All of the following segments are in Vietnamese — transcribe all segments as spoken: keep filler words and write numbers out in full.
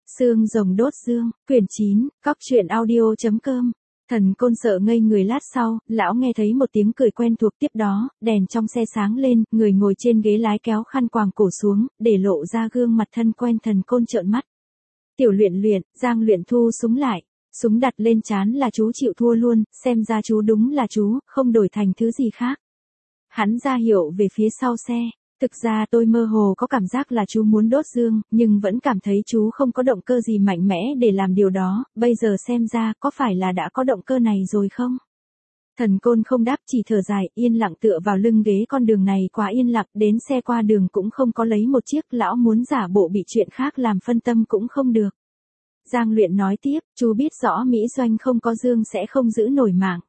Xương rồng đốt dương, quyển chín, cóc truyện audio.com. Thần Côn sợ ngây người lát sau, lão nghe thấy một tiếng cười quen thuộc, tiếp đó, đèn trong xe sáng lên, người ngồi trên ghế lái kéo khăn quàng cổ xuống, để lộ ra gương mặt thân quen. Thần Côn trợn mắt. Tiểu Luyện Luyện, Giang Luyện thu súng lại. Súng đặt lên trán là chú chịu thua luôn, xem ra chú đúng là chú, không đổi thành thứ gì khác. Hắn ra hiệu về phía sau xe. Thực ra tôi mơ hồ có cảm giác là chú muốn đốt dương, nhưng vẫn cảm thấy chú không có động cơ gì mạnh mẽ để làm điều đó, bây giờ xem ra có phải là đã có động cơ này rồi không? Thần Côn không đáp, chỉ thở dài, yên lặng tựa vào lưng ghế. Con đường này quá yên lặng, đến xe qua đường cũng không có lấy một chiếc, lão muốn giả bộ bị chuyện khác làm phân tâm cũng không được. Giang Luyện nói tiếp, chú biết rõ Mỹ Doanh không có dương sẽ không giữ nổi mạng.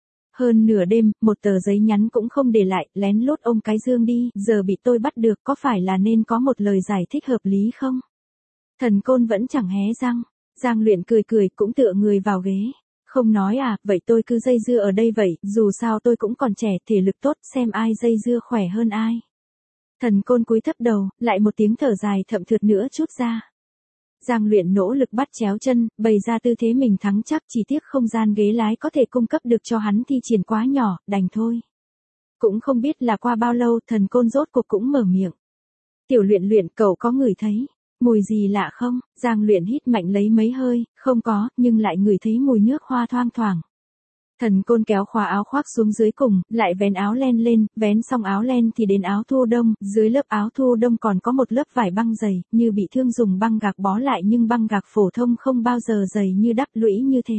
Hơn nửa đêm, một tờ giấy nhắn cũng không để lại, lén lút ôm cái dương đi, giờ bị tôi bắt được, có phải là nên có một lời giải thích hợp lý không? Thần Côn vẫn chẳng hé răng. Giang Luyện cười cười, cũng tựa người vào ghế. Không nói à, vậy tôi cứ dây dưa ở đây vậy, dù sao tôi cũng còn trẻ, thể lực tốt, xem ai dây dưa khỏe hơn ai. Thần Côn cúi thấp đầu, lại một tiếng thở dài thậm thượt nữa chút ra. Giang Luyện nỗ lực bắt chéo chân, bày ra tư thế mình thắng chắc, chỉ tiếc không gian ghế lái có thể cung cấp được cho hắn thi triển quá nhỏ, đành thôi. Cũng không biết là qua bao lâu, Thần Côn rốt cuộc cũng mở miệng. Tiểu Luyện Luyện, cậu có ngửi thấy mùi gì lạ không? Giang Luyện hít mạnh lấy mấy hơi, không có, nhưng lại ngửi thấy mùi nước hoa thoang thoảng. Thần Côn kéo khóa áo khoác xuống dưới cùng, lại vén áo len lên, vén xong áo len thì đến áo thu đông, dưới lớp áo thu đông còn có một lớp vải băng dày, như bị thương dùng băng gạc bó lại, nhưng băng gạc phổ thông không bao giờ dày như đắp lũy như thế.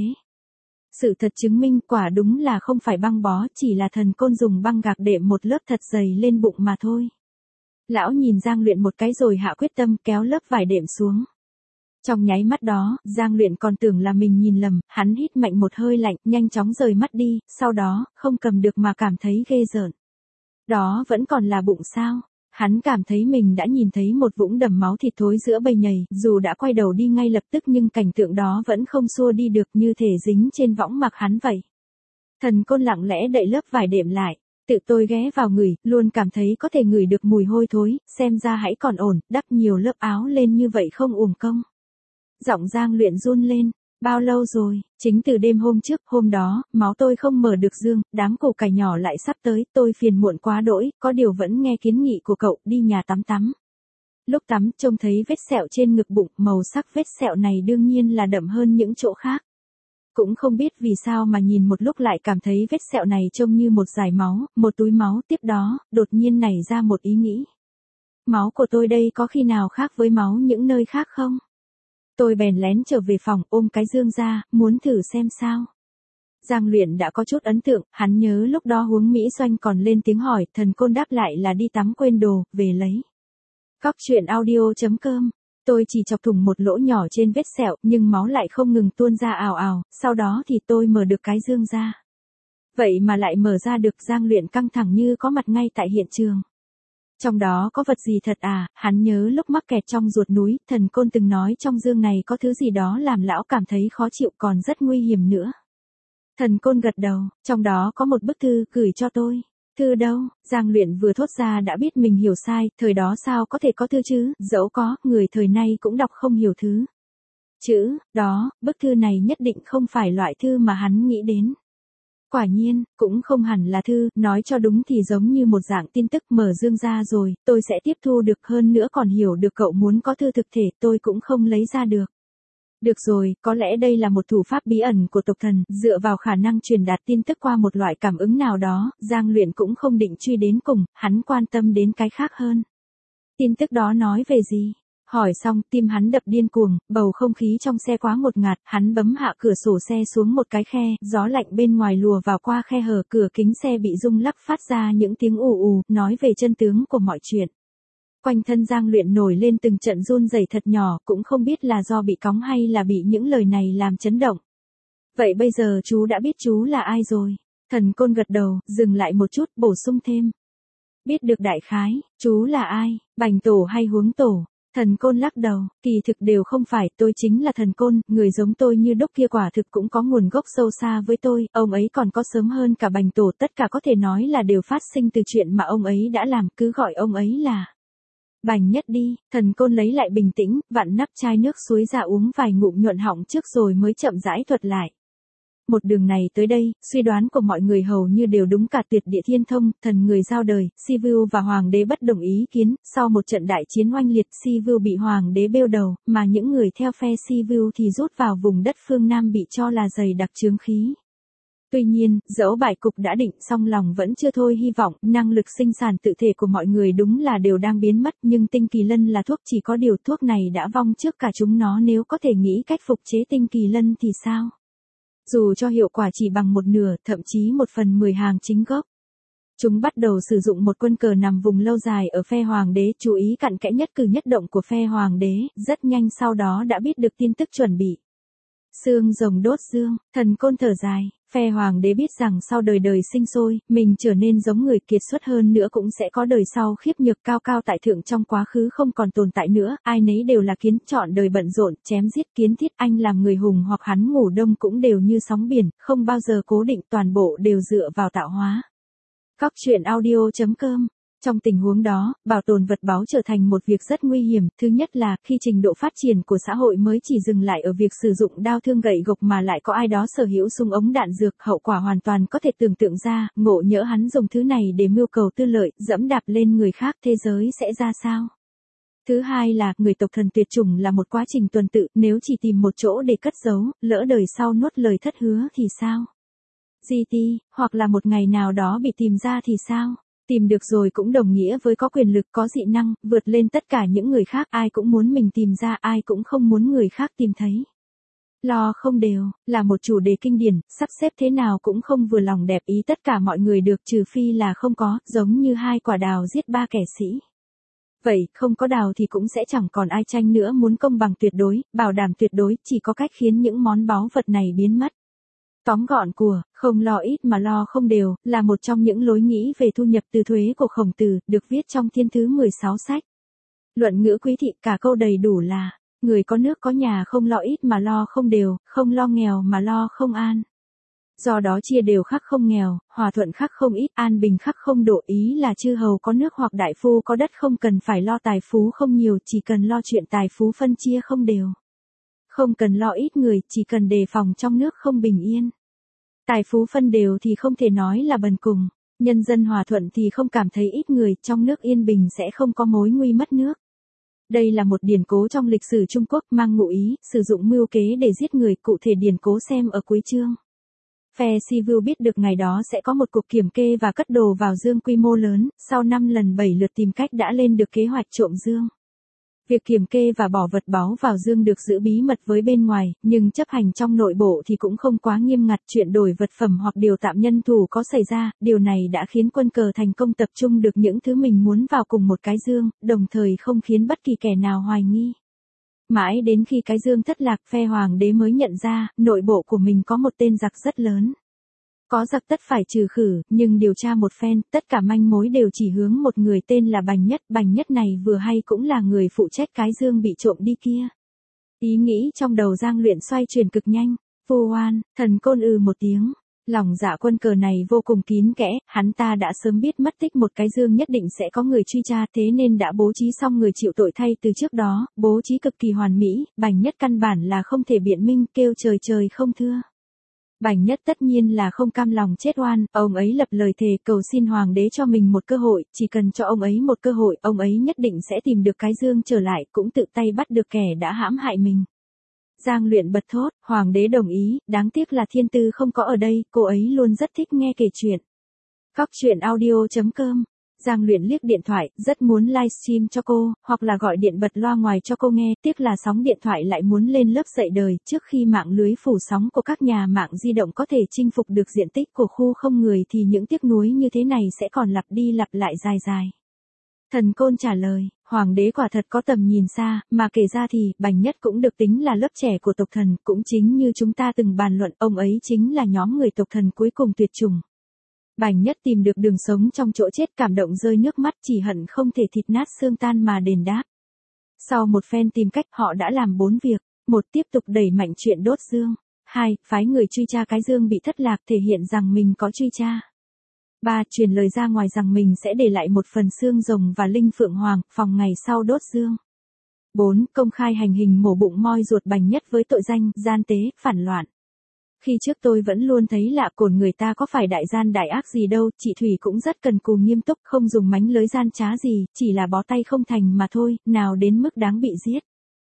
Sự thật chứng minh quả đúng là không phải băng bó, chỉ là Thần Côn dùng băng gạc đệm một lớp thật dày lên bụng mà thôi. Lão nhìn Giang Luyện một cái rồi hạ quyết tâm kéo lớp vải đệm xuống. Trong nháy mắt đó, Giang Luyện còn tưởng là mình nhìn lầm, hắn hít mạnh một hơi lạnh, nhanh chóng rời mắt đi, sau đó, không cầm được mà cảm thấy ghê rợn. Đó vẫn còn là bụng sao? Hắn cảm thấy mình đã nhìn thấy một vũng đầm máu thịt thối giữa bầy nhầy, dù đã quay đầu đi ngay lập tức nhưng cảnh tượng đó vẫn không xua đi được, như thể dính trên võng mặc hắn vậy. Thần Côn lặng lẽ đậy lớp vải đệm lại. Tự tôi ghé vào ngửi, luôn cảm thấy có thể ngửi được mùi hôi thối, xem ra hãy còn ổn, đắp nhiều lớp áo lên như vậy không uổng công. Giọng Giang Luyện run lên. Bao lâu rồi? Chính từ đêm hôm trước, hôm đó, máu tôi không mở được dương, đám củ cải nhỏ lại sắp tới, tôi phiền muộn quá đỗi, có điều vẫn nghe kiến nghị của cậu, đi nhà tắm tắm. Lúc tắm, trông thấy vết sẹo trên ngực bụng, màu sắc vết sẹo này đương nhiên là đậm hơn những chỗ khác. Cũng không biết vì sao mà nhìn một lúc lại cảm thấy vết sẹo này trông như một dải máu, một túi máu, tiếp đó, đột nhiên nảy ra một ý nghĩ. Máu của tôi đây có khi nào khác với máu những nơi khác không? Tôi bèn lén trở về phòng, ôm cái dương ra, muốn thử xem sao. Giang Luyện đã có chút ấn tượng, hắn nhớ lúc đó Huống Mỹ Doanh còn lên tiếng hỏi, Thần Côn đáp lại là đi tắm quên đồ, về lấy. Cóc truyện audio.com. Tôi chỉ chọc thủng một lỗ nhỏ trên vết sẹo, nhưng máu lại không ngừng tuôn ra ào ào, sau đó thì tôi mở được cái dương ra. Vậy mà lại mở ra được. Giang Luyện căng thẳng như có mặt ngay tại hiện trường. Trong đó có vật gì thật à? Hắn nhớ lúc mắc kẹt trong ruột núi, Thần Côn từng nói trong dương này có thứ gì đó làm lão cảm thấy khó chịu, còn rất nguy hiểm nữa. Thần Côn gật đầu, trong đó có một bức thư gửi cho tôi. Thư đâu? Giang Luyện vừa thốt ra đã biết mình hiểu sai, thời đó sao có thể có thư chứ, dẫu có, người thời nay cũng đọc không hiểu thứ. Chữ, đó, bức thư này nhất định không phải loại thư mà hắn nghĩ đến. Quả nhiên, cũng không hẳn là thư, nói cho đúng thì giống như một dạng tin tức. Mở dương ra rồi, tôi sẽ tiếp thu được, hơn nữa còn hiểu được cậu muốn có thư thực thể, tôi cũng không lấy ra được. Được rồi, có lẽ đây là một thủ pháp bí ẩn của tộc thần, dựa vào khả năng truyền đạt tin tức qua một loại cảm ứng nào đó. Giang Luyện cũng không định truy đến cùng, hắn quan tâm đến cái khác hơn. Tin tức đó nói về gì? Hỏi xong, tim hắn đập điên cuồng, bầu không khí trong xe quá ngột ngạt, hắn bấm hạ cửa sổ xe xuống một cái khe, gió lạnh bên ngoài lùa vào qua khe hở, cửa kính xe bị rung lắc phát ra những tiếng ù ù, nói về chân tướng của mọi chuyện. Quanh thân Giang Luyện nổi lên từng trận run rẩy thật nhỏ, cũng không biết là do bị cóng hay là bị những lời này làm chấn động. Vậy bây giờ chú đã biết chú là ai rồi? Thần Côn gật đầu, dừng lại một chút, bổ sung thêm. Biết được đại khái, chú là ai, Bành Tổ hay Huống Tổ? Thần Côn lắc đầu, kỳ thực đều không phải, tôi chính là Thần Côn, người giống tôi như đúc kia quả thực cũng có nguồn gốc sâu xa với tôi, ông ấy còn có sớm hơn cả Bành Tổ, tất cả có thể nói là đều phát sinh từ chuyện mà ông ấy đã làm, cứ gọi ông ấy là Bành Nhất đi, thần côn lấy lại bình tĩnh, vặn nắp chai nước suối ra uống vài ngụm nhuận họng trước rồi mới chậm rãi thuật lại. Một đường này tới đây, suy đoán của mọi người hầu như đều đúng cả tuyệt địa thiên thông, thần người giao đời, Sivu và hoàng đế bất đồng ý kiến, sau một trận đại chiến oanh liệt Sivu bị hoàng đế bêu đầu, mà những người theo phe Sivu thì rút vào vùng đất phương Nam bị cho là dày đặc chướng khí. Tuy nhiên, dẫu bại cục đã định song lòng vẫn chưa thôi hy vọng, năng lực sinh sản tự thể của mọi người đúng là đều đang biến mất, nhưng tinh kỳ lân là thuốc, chỉ có điều thuốc này đã vong trước cả chúng nó, nếu có thể nghĩ cách phục chế tinh kỳ lân thì sao? Dù cho hiệu quả chỉ bằng một nửa, thậm chí một phần mười hàng chính gốc. Chúng bắt đầu sử dụng một quân cờ nằm vùng lâu dài ở phe hoàng đế, chú ý cặn kẽ nhất cử nhất động của phe hoàng đế, rất nhanh sau đó đã biết được tin tức chuẩn bị. Xương rồng đốt dương, thần côn thở dài, phe hoàng đế biết rằng sau đời đời sinh sôi, mình trở nên giống người kiệt xuất hơn nữa cũng sẽ có đời sau khiếp nhược cao cao tại thượng trong quá khứ không còn tồn tại nữa, ai nấy đều là kiến chọn đời bận rộn, chém giết kiến thiết, anh làm người hùng hoặc hắn ngủ đông cũng đều như sóng biển, không bao giờ cố định, toàn bộ đều dựa vào tạo hóa. Cóc truyện audio chấm com. Trong tình huống đó, bảo tồn vật báu trở thành một việc rất nguy hiểm, thứ nhất là khi trình độ phát triển của xã hội mới chỉ dừng lại ở việc sử dụng đao thương gậy gộc mà lại có ai đó sở hữu súng ống đạn dược, hậu quả hoàn toàn có thể tưởng tượng ra, ngộ nhỡ hắn dùng thứ này để mưu cầu tư lợi, dẫm đạp lên người khác, thế giới sẽ ra sao? Thứ hai là, người tộc thần tuyệt chủng là một quá trình tuần tự, nếu chỉ tìm một chỗ để cất giấu, lỡ đời sau nuốt lời thất hứa thì sao? giê tê, hoặc là một ngày nào đó bị tìm ra thì sao? Tìm được rồi cũng đồng nghĩa với có quyền lực, có dị năng, vượt lên tất cả những người khác, ai cũng muốn mình tìm ra, ai cũng không muốn người khác tìm thấy. Lo không đều, là một chủ đề kinh điển, sắp xếp thế nào cũng không vừa lòng đẹp ý tất cả mọi người được, trừ phi là không có, giống như hai quả đào giết ba kẻ sĩ. Vậy, không có đào thì cũng sẽ chẳng còn ai tranh nữa, muốn công bằng tuyệt đối, bảo đảm tuyệt đối, chỉ có cách khiến những món báu vật này biến mất. Tóm gọn của, không lo ít mà lo không đều, là một trong những lối nghĩ về thu nhập từ thuế của Khổng Tử, được viết trong Thiên Thứ mười sáu sách. Luận ngữ quý thị, cả câu đầy đủ là, người có nước có nhà không lo ít mà lo không đều, không lo nghèo mà lo không an. Do đó chia đều khắc không nghèo, hòa thuận khắc không ít, an bình khắc không độ, ý là chư hầu có nước hoặc đại phu có đất không cần phải lo tài phú không nhiều, chỉ cần lo chuyện tài phú phân chia không đều. Không cần lo ít người, chỉ cần đề phòng trong nước không bình yên. Tài phú phân đều thì không thể nói là bần cùng, nhân dân hòa thuận thì không cảm thấy ít người, trong nước yên bình sẽ không có mối nguy mất nước. Đây là một điển cố trong lịch sử Trung Quốc mang ngụ ý, sử dụng mưu kế để giết người, cụ thể điển cố xem ở cuối chương. Phe Sivu biết được ngày đó sẽ có một cuộc kiểm kê và cất đồ vào dương quy mô lớn, sau năm lần bảy lượt tìm cách đã lên được kế hoạch trộm dương. Việc kiểm kê và bỏ vật báu vào dương được giữ bí mật với bên ngoài, nhưng chấp hành trong nội bộ thì cũng không quá nghiêm ngặt, chuyện đổi vật phẩm hoặc điều tạm nhân thủ có xảy ra, điều này đã khiến quân cờ thành công tập trung được những thứ mình muốn vào cùng một cái dương, đồng thời không khiến bất kỳ kẻ nào hoài nghi. Mãi đến khi cái dương thất lạc, phe hoàng đế mới nhận ra, nội bộ của mình có một tên giặc rất lớn. Có giặc tất phải trừ khử, nhưng điều tra một phen, tất cả manh mối đều chỉ hướng một người tên là Bành Nhất. Bành Nhất này vừa hay cũng là người phụ trách cái dương bị trộm đi kia. Ý nghĩ trong đầu Giang Luyện xoay chuyển cực nhanh. Vu oan, thần côn ư một tiếng. Lòng dạ quân cờ này vô cùng kín kẽ, hắn ta đã sớm biết mất tích một cái dương nhất định sẽ có người truy tra, thế nên đã bố trí xong người chịu tội thay từ trước đó, bố trí cực kỳ hoàn mỹ. Bành Nhất căn bản là không thể biện minh, kêu trời trời không thưa. Bành Nhất tất nhiên là không cam lòng chết oan, ông ấy lập lời thề cầu xin hoàng đế cho mình một cơ hội, chỉ cần cho ông ấy một cơ hội, ông ấy nhất định sẽ tìm được cái dương trở lại, cũng tự tay bắt được kẻ đã hãm hại mình. Giang Luyện bật thốt, hoàng đế đồng ý, đáng tiếc là Thiên Tư không có ở đây, cô ấy luôn rất thích nghe kể chuyện. Cóc truyện audio chấm com. Giang Luyện liếc điện thoại, rất muốn livestream cho cô, hoặc là gọi điện bật loa ngoài cho cô nghe, tiếc là sóng điện thoại lại muốn lên lớp dạy đời, trước khi mạng lưới phủ sóng của các nhà mạng di động có thể chinh phục được diện tích của khu không người thì những tiếc nuối như thế này sẽ còn lặp đi lặp lại dài dài. Thần côn trả lời, hoàng đế quả thật có tầm nhìn xa, mà kể ra thì, Bành Nhất cũng được tính là lớp trẻ của tộc thần, cũng chính như chúng ta từng bàn luận, ông ấy chính là nhóm người tộc thần cuối cùng tuyệt chủng. Bành Nhất tìm được đường sống trong chỗ chết, cảm động rơi nước mắt, chỉ hận không thể thịt nát xương tan mà đền đáp. Sau một phen tìm cách, họ đã làm bốn việc. Một, tiếp tục đẩy mạnh chuyện đốt dương. Hai, phái người truy tra cái dương bị thất lạc, thể hiện rằng mình có truy tra. Ba, truyền lời ra ngoài rằng mình sẽ để lại một phần xương rồng và linh phượng hoàng, phòng ngày sau đốt dương. Bốn, công khai hành hình mổ bụng moi ruột Bành Nhất với tội danh gian tế, phản loạn. Khi trước tôi vẫn luôn thấy lạ cồn người ta có phải đại gian đại ác gì đâu, chị Thủy cũng rất cần cù nghiêm túc, không dùng mánh lới gian trá gì, chỉ là bó tay không thành mà thôi, nào đến mức đáng bị giết.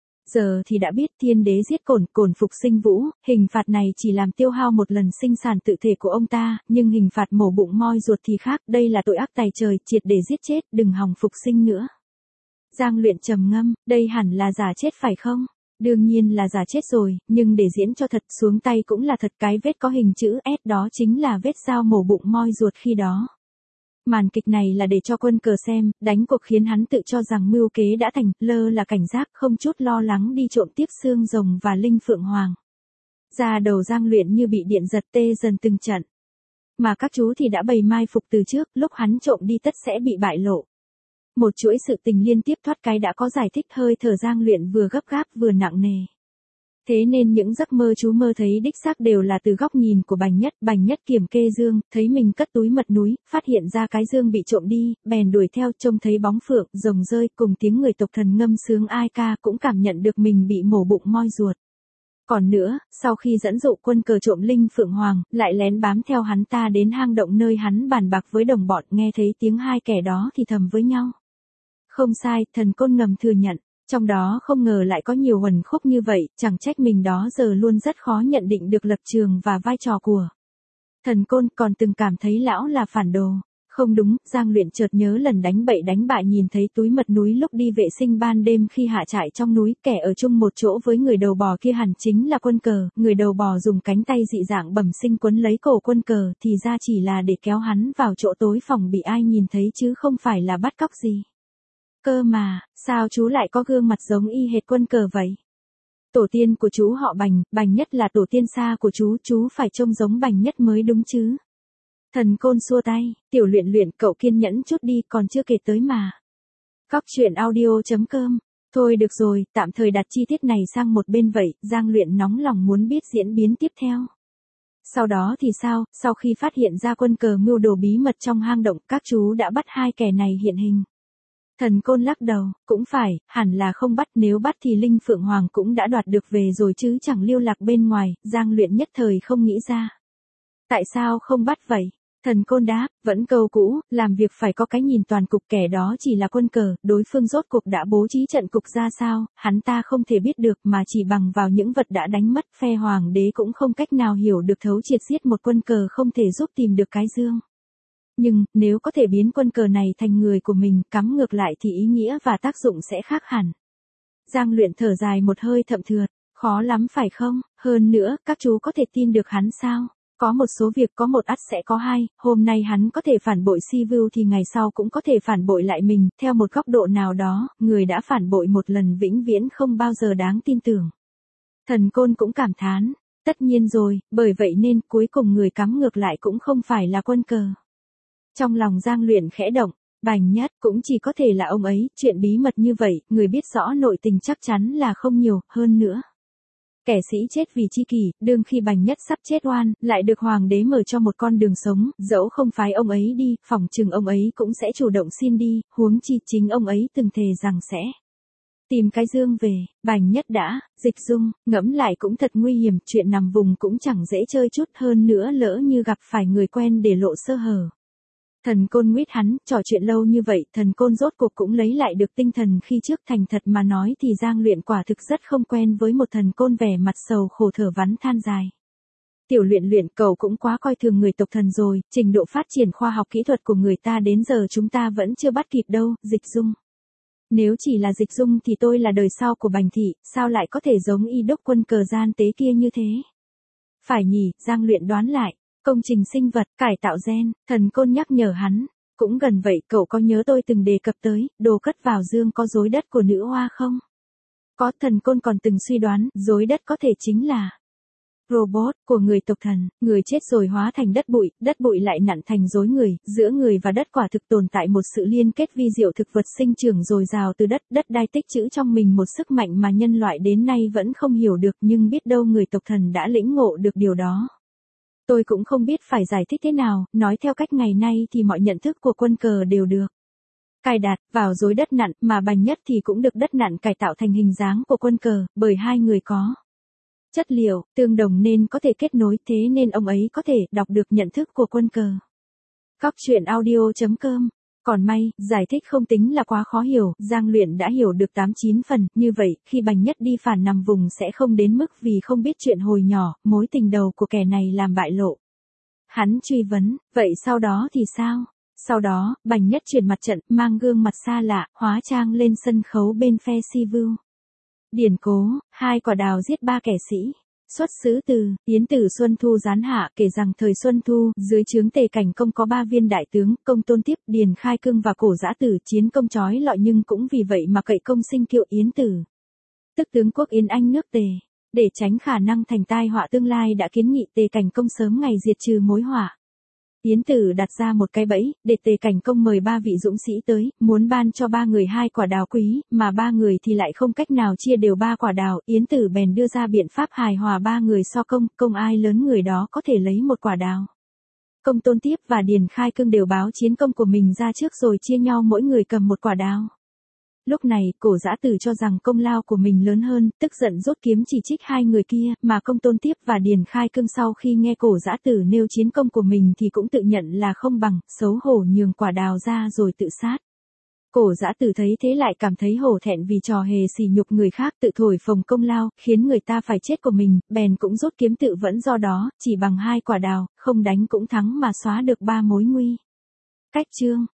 Giờ thì đã biết thiên đế giết cồn, cồn phục sinh vũ, hình phạt này chỉ làm tiêu hao một lần sinh sản tự thể của ông ta, nhưng hình phạt mổ bụng moi ruột thì khác, đây là tội ác tày trời, triệt để giết chết, đừng hòng phục sinh nữa. Giang Luyện trầm ngâm, đây hẳn là giả chết phải không? Đương nhiên là giả chết rồi, nhưng để diễn cho thật xuống tay cũng là thật, cái vết có hình chữ S đó chính là vết dao mổ bụng moi ruột khi đó. Màn kịch này là để cho Quân Cờ xem, đánh cuộc khiến hắn tự cho rằng mưu kế đã thành, lơ là cảnh giác không chút lo lắng đi trộm tiếp xương rồng và linh phượng hoàng. Da đầu Giang Luyện như bị điện giật tê dần từng trận. Mà các chú thì đã bày mai phục từ trước, lúc hắn trộm đi tất sẽ bị bại lộ. Một chuỗi sự tình liên tiếp thoát cái đã có giải thích, hơi thở Giang Luyện vừa gấp gáp vừa nặng nề. Thế nên những giấc mơ chú mơ thấy đích xác đều là từ góc nhìn của Bành Nhất. Bành Nhất kiểm kê dương, thấy mình cất túi mật núi, phát hiện ra cái dương bị trộm đi, bèn đuổi theo, trông thấy bóng phượng, rồng rơi cùng tiếng người tộc thần ngâm sướng ai ca, cũng cảm nhận được mình bị mổ bụng moi ruột. Còn nữa, sau khi dẫn dụ Quân Cờ trộm linh phượng hoàng, lại lén bám theo hắn ta đến hang động nơi hắn bàn bạc với đồng bọn, nghe thấy tiếng hai kẻ đó thì thầm với nhau. Không sai, Thần Côn ngầm thừa nhận. Trong đó không ngờ lại có nhiều uẩn khúc như vậy, chẳng trách mình đó giờ luôn rất khó nhận định được lập trường và vai trò của Thần Côn, còn từng cảm thấy lão là phản đồ. Không đúng, Giang Luyện chợt nhớ lần đánh bậy đánh bại nhìn thấy túi mật núi lúc đi vệ sinh ban đêm khi hạ trại trong núi, kẻ ở chung một chỗ với người đầu bò kia hẳn chính là Quân Cờ, người đầu bò dùng cánh tay dị dạng bẩm sinh quấn lấy cổ Quân Cờ, thì ra chỉ là để kéo hắn vào chỗ tối phòng bị ai nhìn thấy chứ không phải là bắt cóc gì. Cơ mà, sao chú lại có gương mặt giống y hệt Quân Cờ vậy? Tổ tiên của chú họ Bành, Bành Nhất là tổ tiên xa của chú, chú phải trông giống Bành Nhất mới đúng chứ. Thần Côn xua tay, Tiểu Luyện Luyện, cậu kiên nhẫn chút đi, còn chưa kể tới mà. Góc truyện audio chấm com. Thôi được rồi, tạm thời đặt chi tiết này sang một bên vậy, Giang Luyện nóng lòng muốn biết diễn biến tiếp theo. Sau đó thì sao, sau khi phát hiện ra Quân Cờ mưu đồ bí mật trong hang động, các chú đã bắt hai kẻ này hiện hình. Thần Côn lắc đầu, cũng phải, hẳn là không bắt, nếu bắt thì Linh Phượng Hoàng cũng đã đoạt được về rồi chứ chẳng lưu lạc bên ngoài, Giang Luyện nhất thời không nghĩ ra. Tại sao không bắt vậy? Thần Côn đáp, vẫn câu cũ, làm việc phải có cái nhìn toàn cục, kẻ đó chỉ là Quân Cờ, đối phương rốt cuộc đã bố trí trận cục ra sao, hắn ta không thể biết được mà chỉ bằng vào những vật đã đánh mất, phe Hoàng đế cũng không cách nào hiểu được thấu triệt giết một Quân Cờ không thể giúp tìm được cái dương. Nhưng, nếu có thể biến Quân Cờ này thành người của mình, cắm ngược lại thì ý nghĩa và tác dụng sẽ khác hẳn. Giang Luyện thở dài một hơi thậm thượt, khó lắm phải không, hơn nữa, các chú có thể tin được hắn sao? Có một số việc có một ắt sẽ có hai, hôm nay hắn có thể phản bội Si Vưu thì ngày sau cũng có thể phản bội lại mình, theo một góc độ nào đó, người đã phản bội một lần vĩnh viễn không bao giờ đáng tin tưởng. Thần Côn cũng cảm thán, tất nhiên rồi, bởi vậy nên cuối cùng người cắm ngược lại cũng không phải là Quân Cờ. Trong lòng Giang Luyện khẽ động, Bành Nhất cũng chỉ có thể là ông ấy, chuyện bí mật như vậy, người biết rõ nội tình chắc chắn là không nhiều, hơn nữa. Kẻ sĩ chết vì chi kỷ, đương khi Bành Nhất sắp chết oan, lại được Hoàng đế mở cho một con đường sống, dẫu không phái ông ấy đi, phỏng chừng ông ấy cũng sẽ chủ động xin đi, huống chi chính ông ấy từng thề rằng sẽ tìm cái dương về. Bành Nhất đã, Dịch Dung, ngẫm lại cũng thật nguy hiểm, chuyện nằm vùng cũng chẳng dễ chơi chút, hơn nữa lỡ như gặp phải người quen để lộ sơ hở. Thần Côn nguyết hắn, trò chuyện lâu như vậy, Thần Côn rốt cuộc cũng lấy lại được tinh thần khi trước, thành thật mà nói thì Giang Luyện quả thực rất không quen với một Thần Côn vẻ mặt sầu khổ thở vắn than dài. Tiểu Luyện Luyện, cậu cũng quá coi thường người tộc thần rồi, trình độ phát triển khoa học kỹ thuật của người ta đến giờ chúng ta vẫn chưa bắt kịp đâu. Dịch Dung. Nếu chỉ là Dịch Dung thì tôi là đời sau của Bành Thị, sao lại có thể giống y đốc Quân Cờ gian tế kia như thế? Phải nhỉ, Giang Luyện đoán lại. Công trình sinh vật, cải tạo gen, Thần Côn nhắc nhở hắn. Cũng gần vậy, cậu có nhớ tôi từng đề cập tới, đồ cất vào dương có rối đất của nữ hoa không? Có. Thần Côn còn từng suy đoán, rối đất có thể chính là robot của người tộc thần, người chết rồi hóa thành đất bụi, đất bụi lại nặn thành rối người, giữa người và đất quả thực tồn tại một sự liên kết vi diệu, thực vật sinh trưởng dồi dào từ đất, đất đai tích trữ trong mình một sức mạnh mà nhân loại đến nay vẫn không hiểu được, nhưng biết đâu người tộc thần đã lĩnh ngộ được điều đó. Tôi cũng không biết phải giải thích thế nào, nói theo cách ngày nay thì mọi nhận thức của quân cờ đều được cài đặt vào rối đất nặn, mà Bành Nhất thì cũng được đất nặn cải tạo thành hình dáng của quân cờ, bởi hai người có chất liệu tương đồng nên có thể kết nối, thế nên ông ấy có thể đọc được nhận thức của quân cờ. Góc truyện audio chấm com. Còn may, giải thích không tính là quá khó hiểu, Giang Luyện đã hiểu được tám chín phần, như vậy, khi Bành Nhất đi phản nằm vùng sẽ không đến mức vì không biết chuyện hồi nhỏ, mối tình đầu của kẻ này làm bại lộ. Hắn truy vấn, vậy sau đó thì sao? Sau đó, Bành Nhất chuyển mặt trận, mang gương mặt xa lạ, hóa trang lên sân khấu bên phe Si Vưu. Điển cố, hai quả đào giết ba kẻ sĩ. Xuất xứ từ Yến Tử Xuân Thu gián hạ, kể rằng thời Xuân Thu, dưới trướng Tề Cảnh Công có ba viên đại tướng, Công Tôn Tiếp, Điền Khai Cương và Cổ Dã Tử, chiến công chói lọi, nhưng cũng vì vậy mà cậy công sinh kiệu Yến Tử, tức tướng quốc Yến Anh nước Tề. Để tránh khả năng thành tai họa tương lai đã kiến nghị Tề Cảnh Công sớm ngày diệt trừ mối họa. Yến Tử đặt ra một cái bẫy, để Tề Cảnh Công mời ba vị dũng sĩ tới, muốn ban cho ba người hai quả đào quý, mà ba người thì lại không cách nào chia đều ba quả đào, Yến Tử bèn đưa ra biện pháp hài hòa ba người so công, công ai lớn người đó có thể lấy một quả đào. Công Tôn Tiếp và Điền Khai Cương đều báo chiến công của mình ra trước rồi chia nhau mỗi người cầm một quả đào. Lúc này, Cổ Dã Tử cho rằng công lao của mình lớn hơn, tức giận rút kiếm chỉ trích hai người kia, mà Công Tôn Tiếp và Điền Khai Cương sau khi nghe Cổ Dã Tử nêu chiến công của mình thì cũng tự nhận là không bằng, xấu hổ nhường quả đào ra rồi tự sát. Cổ Dã Tử thấy thế lại cảm thấy hổ thẹn vì trò hề sỉ nhục người khác, tự thổi phồng công lao, khiến người ta phải chết của mình, bèn cũng rút kiếm tự vẫn, do đó, chỉ bằng hai quả đào, không đánh cũng thắng mà xóa được ba mối nguy. Cách chương